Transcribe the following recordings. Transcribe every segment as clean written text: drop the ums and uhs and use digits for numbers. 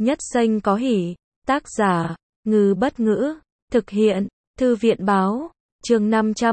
Nhất danh có hỷ. Tác giả, Ngư Bất Ngữ. Thực hiện, Thư viện Báo. Chương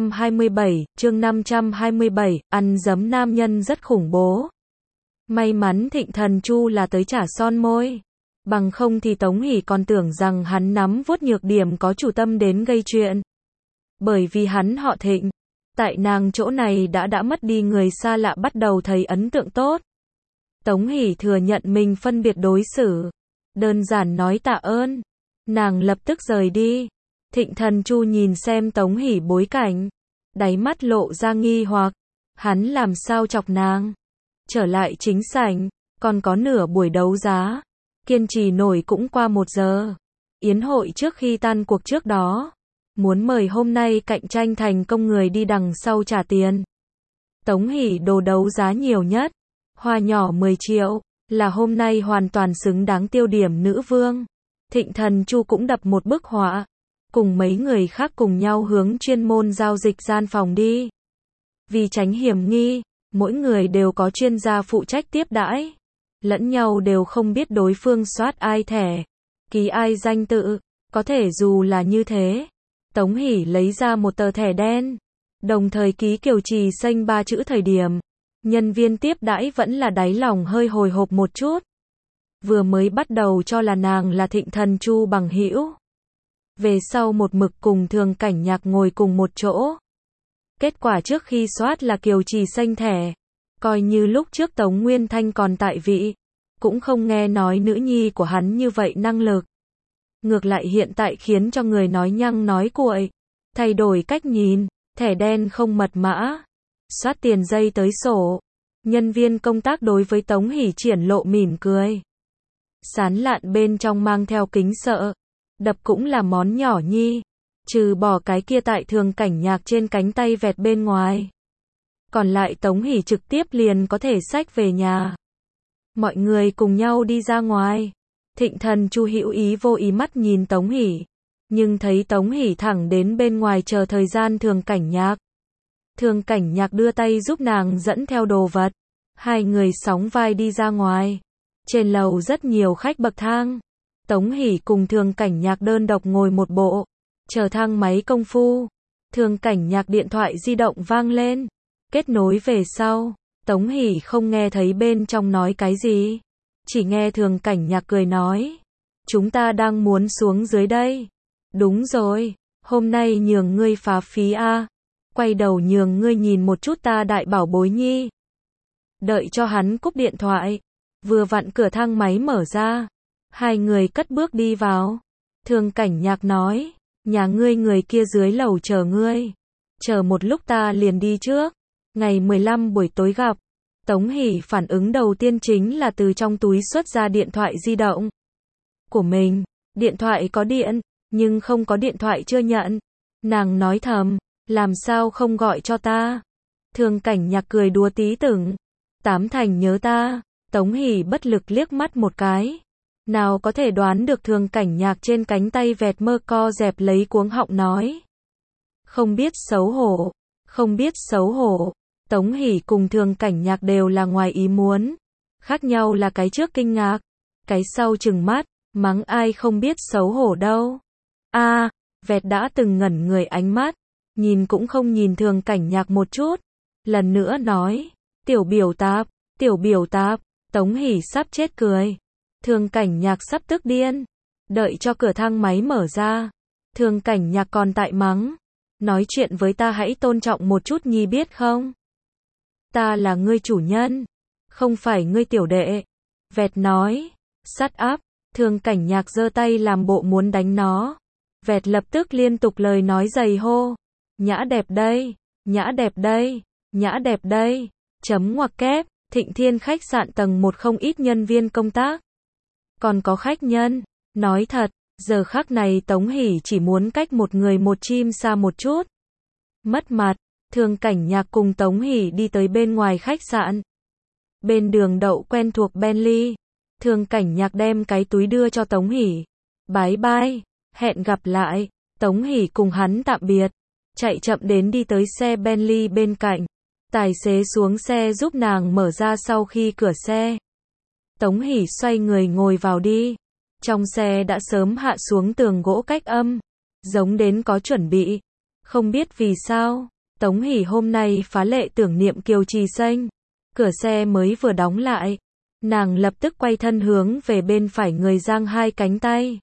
527, ăn dấm nam nhân rất khủng bố. May mắn Thịnh Thần Chu là tới trả son môi. Bằng không thì Tống Hỷ còn tưởng rằng hắn nắm vuốt nhược điểm có chủ tâm đến gây chuyện. Bởi vì hắn họ Thịnh. Tại nàng chỗ này đã mất đi người xa lạ bắt đầu thấy ấn tượng tốt. Tống Hỷ thừa nhận mình phân biệt đối xử. Đơn giản nói tạ ơn. Nàng lập tức rời đi. Thịnh Thần Chu nhìn xem Tống Hỷ bối cảnh. Đáy mắt lộ ra nghi hoặc. Hắn làm sao chọc nàng. Trở lại chính sảnh. Còn có nửa buổi đấu giá. Kiên trì nổi cũng qua 1 giờ. Yến hội trước khi tan cuộc trước đó. Muốn mời hôm nay cạnh tranh thành công người đi đằng sau trả tiền. Tống Hỷ đồ đấu giá nhiều nhất. Hoa nhỏ 10 triệu. Là hôm nay hoàn toàn xứng đáng tiêu điểm nữ vương. Thịnh Thần Chu cũng đập một bức họa. Cùng mấy người khác cùng nhau hướng chuyên môn giao dịch gian phòng đi. Vì tránh hiểm nghi, mỗi người đều có chuyên gia phụ trách tiếp đãi. Lẫn nhau đều không biết đối phương soát ai thẻ, ký ai danh tự. Có thể dù là như thế. Tống Hỷ lấy ra một tờ thẻ đen. Đồng thời ký Kiều Trì Xanh 3 chữ thời điểm. Nhân viên tiếp đãi vẫn là đáy lòng hơi hồi hộp một chút. Vừa mới bắt đầu cho là nàng là Thịnh Thần Chu bằng hữu. Về sau một mực cùng Thường Cảnh Nhạc ngồi cùng một chỗ. Kết quả trước khi soát là Kiều Trì Xanh thẻ. Coi như lúc trước Tống Nguyên Thanh còn tại vị. Cũng không nghe nói nữ nhi của hắn như vậy năng lực. Ngược lại hiện tại khiến cho người nói nhăng nói cuội. Thay đổi cách nhìn. Thẻ đen không mật mã. Soát tiền dây tới sổ. Nhân viên công tác đối với Tống Hỷ triển lộ mỉm cười. Sán lạn bên trong mang theo kính sợ. Đập cũng là món nhỏ nhi. Trừ bỏ cái kia tại Thường Cảnh Nhạc trên cánh tay vẹt bên ngoài. Còn lại Tống Hỷ trực tiếp liền có thể xách về nhà. Mọi người cùng nhau đi ra ngoài. Thịnh Thần Chu hữu ý vô ý mắt nhìn Tống Hỷ. Nhưng thấy Tống Hỷ thẳng đến bên ngoài chờ thời gian Thường Cảnh Nhạc. Thường Cảnh Nhạc đưa tay giúp nàng dẫn theo đồ vật. Hai người sóng vai đi ra ngoài. Trên lầu rất nhiều khách bậc thang. Tống Hỷ cùng Thường Cảnh Nhạc đơn độc ngồi một bộ. Chờ thang máy công phu. Thường Cảnh Nhạc điện thoại di động vang lên. Kết nối về sau. Tống Hỷ không nghe thấy bên trong nói cái gì. Chỉ nghe Thường Cảnh Nhạc cười nói. Chúng ta đang muốn xuống dưới đây. Đúng rồi. Hôm nay nhường ngươi phá phí a. Quay đầu nhường ngươi nhìn một chút ta đại bảo bối nhi. Đợi cho hắn cúp điện thoại. Vừa vặn cửa thang máy mở ra. Hai người cất bước đi vào. Thường Cảnh Nhạc nói. Nhà ngươi người kia dưới lầu chờ ngươi. Chờ một lúc ta liền đi trước. Ngày 15 buổi tối gặp. Tống Hỷ phản ứng đầu tiên chính là từ trong túi xuất ra điện thoại di động của mình. Điện thoại có điện, nhưng không có điện thoại chưa nhận. Nàng nói thầm. Làm sao không gọi cho ta? Thường Cảnh Nhạc cười đùa tí tưởng. Tám thành nhớ ta. Tống Hỷ bất lực liếc mắt một cái. Nào có thể đoán được Thường Cảnh Nhạc trên cánh tay vẹt mơ co dẹp lấy cuống họng nói. Không biết xấu hổ. Không biết xấu hổ. Tống Hỷ cùng Thường Cảnh Nhạc đều là ngoài ý muốn. Khác nhau là cái trước kinh ngạc. Cái sau trừng mắt. Mắng ai không biết xấu hổ đâu. Vẹt đã từng ngẩn người ánh mắt. Nhìn cũng không nhìn Thường Cảnh Nhạc một chút. Lần nữa nói. Tiểu biểu tạp. Tiểu biểu tạp. Tống Hỷ sắp chết cười. Thường Cảnh Nhạc sắp tức điên. Đợi cho cửa thang máy mở ra. Thường Cảnh Nhạc còn tại mắng. Nói chuyện với ta hãy tôn trọng một chút nhi biết không? Ta là ngươi chủ nhân. Không phải ngươi tiểu đệ. Vẹt nói. Shut up. Thường Cảnh Nhạc giơ tay làm bộ muốn đánh nó. Vẹt lập tức liên tục lời nói dày hô. Nhã đẹp đây. Nhã đẹp đây. Nhã đẹp đây. Chấm ngoặc kép. Thịnh Thiên khách sạn tầng 1 không ít nhân viên công tác. Còn có khách nhân. Nói thật, giờ khắc này Tống Hỷ chỉ muốn cách một người một chim xa một chút. Mất mặt. Thường Cảnh Nhạc cùng Tống Hỷ đi tới bên ngoài khách sạn. Bên đường đậu quen thuộc Bentley. Thường Cảnh Nhạc đem cái túi đưa cho Tống Hỷ. Bye bye. Hẹn gặp lại. Tống Hỷ cùng hắn tạm biệt. Chạy chậm đến đi tới xe Bentley bên cạnh. Tài xế xuống xe giúp nàng mở ra sau khi cửa xe. Tống Hỷ xoay người ngồi vào đi. Trong xe đã sớm hạ xuống tường gỗ cách âm, giống đến có chuẩn bị. Không biết vì sao, Tống Hỷ hôm nay phá lệ tưởng niệm Kiều Trì Xanh. Cửa xe mới vừa đóng lại, nàng lập tức quay thân hướng về bên phải người, giang hai cánh tay,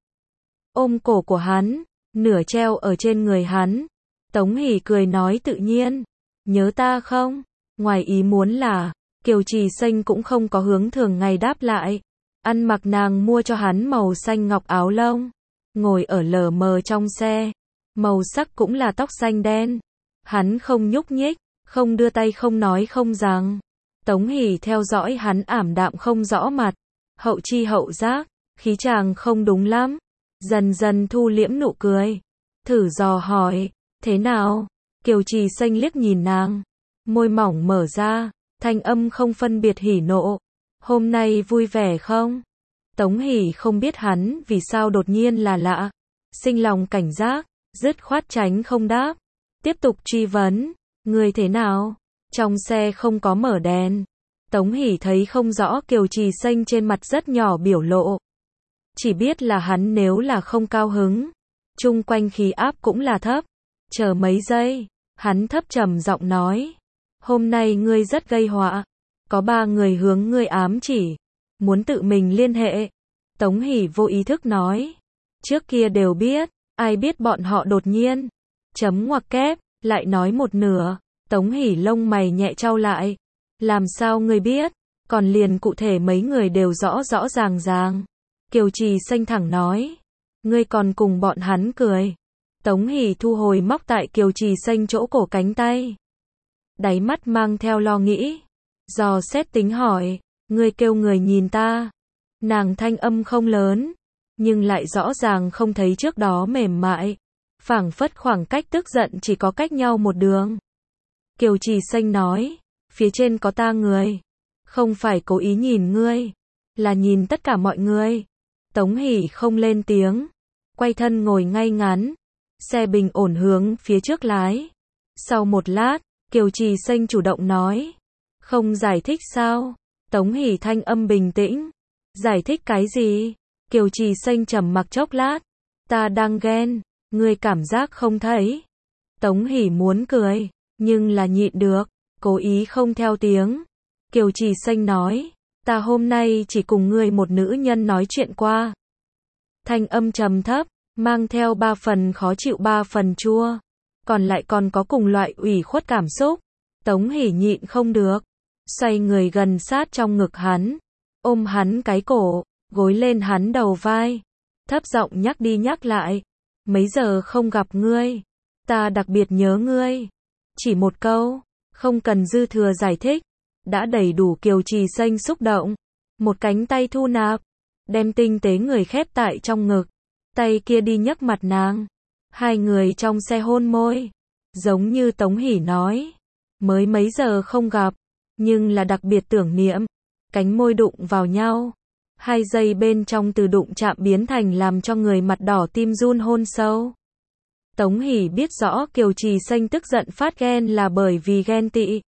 ôm cổ của hắn, nửa treo ở trên người hắn. Tống Hỷ cười nói tự nhiên, nhớ ta không? Ngoài ý muốn là, Kiều Trì Xanh cũng không có hướng thường ngày đáp lại. Ăn mặc nàng mua cho hắn màu xanh ngọc áo lông, ngồi ở lờ mờ trong xe, màu sắc cũng là tóc xanh đen. Hắn không nhúc nhích, không đưa tay, không nói không rằng. Tống Hỷ theo dõi hắn ảm đạm không rõ mặt, hậu chi hậu giác, khí chàng không đúng lắm. Dần dần thu liễm nụ cười, thử dò hỏi, thế nào? Kiều Trì Xanh liếc nhìn nàng, môi mỏng mở ra, thanh âm không phân biệt hỉ nộ. Hôm nay vui vẻ không? Tống Hỷ không biết hắn vì sao đột nhiên là lạ, sinh lòng cảnh giác, dứt khoát tránh không đáp. Tiếp tục truy vấn, người thế nào? Trong xe không có mở đèn. Tống Hỷ thấy không rõ Kiều Trì Xanh trên mặt rất nhỏ biểu lộ. Chỉ biết là hắn nếu là không cao hứng, chung quanh khí áp cũng là thấp. Chờ mấy giây, hắn thấp trầm giọng nói, hôm nay ngươi rất gây họa. Có 3 người hướng ngươi ám chỉ, muốn tự mình liên hệ. Tống Hỷ vô ý thức nói, trước kia đều biết, ai biết bọn họ đột nhiên. Chấm ngoặc kép, lại nói một nửa. Tống Hỷ lông mày nhẹ chau lại. Làm sao ngươi biết? Còn liền cụ thể mấy người đều rõ rõ ràng ràng. Kiều Trì Xanh thẳng nói, ngươi còn cùng bọn hắn cười. Tống Hỷ thu hồi móc tại Kiều Trì Xanh chỗ cổ cánh tay, đáy mắt mang theo lo nghĩ, dò xét tính hỏi, ngươi kêu người nhìn ta. Nàng thanh âm không lớn, nhưng lại rõ ràng không thấy trước đó mềm mại, phảng phất khoảng cách tức giận chỉ có cách nhau một đường. Kiều Trì Xanh nói, phía trên có ta người, không phải cố ý nhìn ngươi, là nhìn tất cả mọi người. Tống Hỷ không lên tiếng, quay thân ngồi ngay ngắn, xe bình ổn hướng phía trước lái. Sau một lát, Kiều Trì Xanh chủ động nói, không giải thích sao? Tống Hỷ thanh âm bình tĩnh, giải thích cái gì? Kiều Trì Xanh trầm mặc chốc lát, ta đang ghen, ngươi cảm giác không thấy. Tống Hỷ muốn cười, nhưng là nhịn được, cố ý không theo tiếng. Kiều Trì Xanh nói, ta hôm nay chỉ cùng ngươi một nữ nhân nói chuyện qua. Thanh âm trầm thấp, mang theo 3 phần khó chịu 3 phần chua, còn lại còn có cùng loại ủy khuất cảm xúc. Tống Hỷ nhịn không được, xoay người gần sát trong ngực hắn, ôm hắn cái cổ, gối lên hắn đầu vai, thấp giọng nhắc đi nhắc lại, mấy giờ không gặp ngươi, ta đặc biệt nhớ ngươi. Chỉ một câu, không cần dư thừa giải thích, đã đầy đủ. Kiều Trì Xanh xúc động, một cánh tay thu nạp, đem tinh tế người khép tại trong ngực, tay kia đi nhấc mặt nàng. Hai người trong xe hôn môi, giống như Tống Hỷ nói, mới mấy giờ không gặp, nhưng là đặc biệt tưởng niệm. Cánh môi đụng vào nhau, 2 giây bên trong từ đụng chạm biến thành làm cho người mặt đỏ tim run hôn sâu. Tống Hỷ biết rõ Kiều Trì Xanh tức giận phát ghen là bởi vì ghen tị,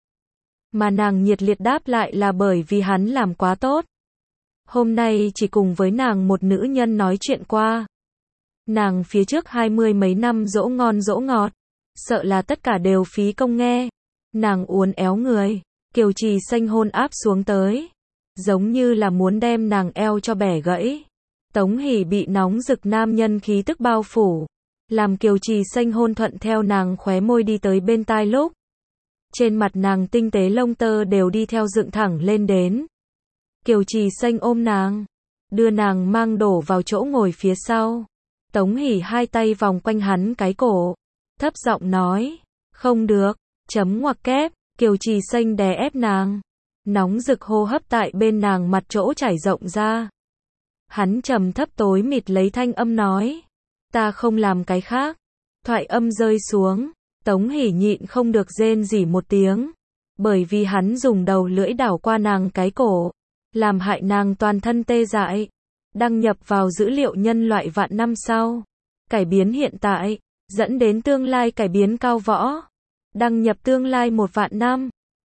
mà nàng nhiệt liệt đáp lại là bởi vì hắn làm quá tốt. Hôm nay chỉ cùng với nàng một nữ nhân nói chuyện qua. Nàng phía trước 20 mấy năm dỗ ngon dỗ ngọt, sợ là tất cả đều phí công nghe. Nàng uốn éo người, Kiều Trì Xanh hôn áp xuống tới, giống như là muốn đem nàng eo cho bẻ gãy. Tống Hỷ bị nóng rực nam nhân khí tức bao phủ, làm Kiều Trì Xanh hôn thuận theo nàng khóe môi đi tới bên tai lúc. Trên mặt nàng tinh tế lông tơ đều đi theo dựng thẳng lên đến. Kiều Trì Xanh ôm nàng, đưa nàng mang đổ vào chỗ ngồi phía sau. Tống Hỷ 2 tay vòng quanh hắn cái cổ, thấp giọng nói, không được, chấm ngoặc kép. Kiều Trì Xanh đè ép nàng, nóng rực hô hấp tại bên nàng mặt chỗ trải rộng ra. Hắn trầm thấp tối mịt lấy thanh âm nói, ta không làm cái khác. Thoại âm rơi xuống, Tống Hỷ nhịn không được rên rỉ một tiếng, bởi vì hắn dùng đầu lưỡi đảo qua nàng cái cổ, làm hại nàng toàn thân tê dại. Đăng nhập vào dữ liệu nhân loại vạn năm sau, cải biến hiện tại, dẫn đến tương lai cải biến cao võ. Đăng nhập tương lai 1 vạn năm.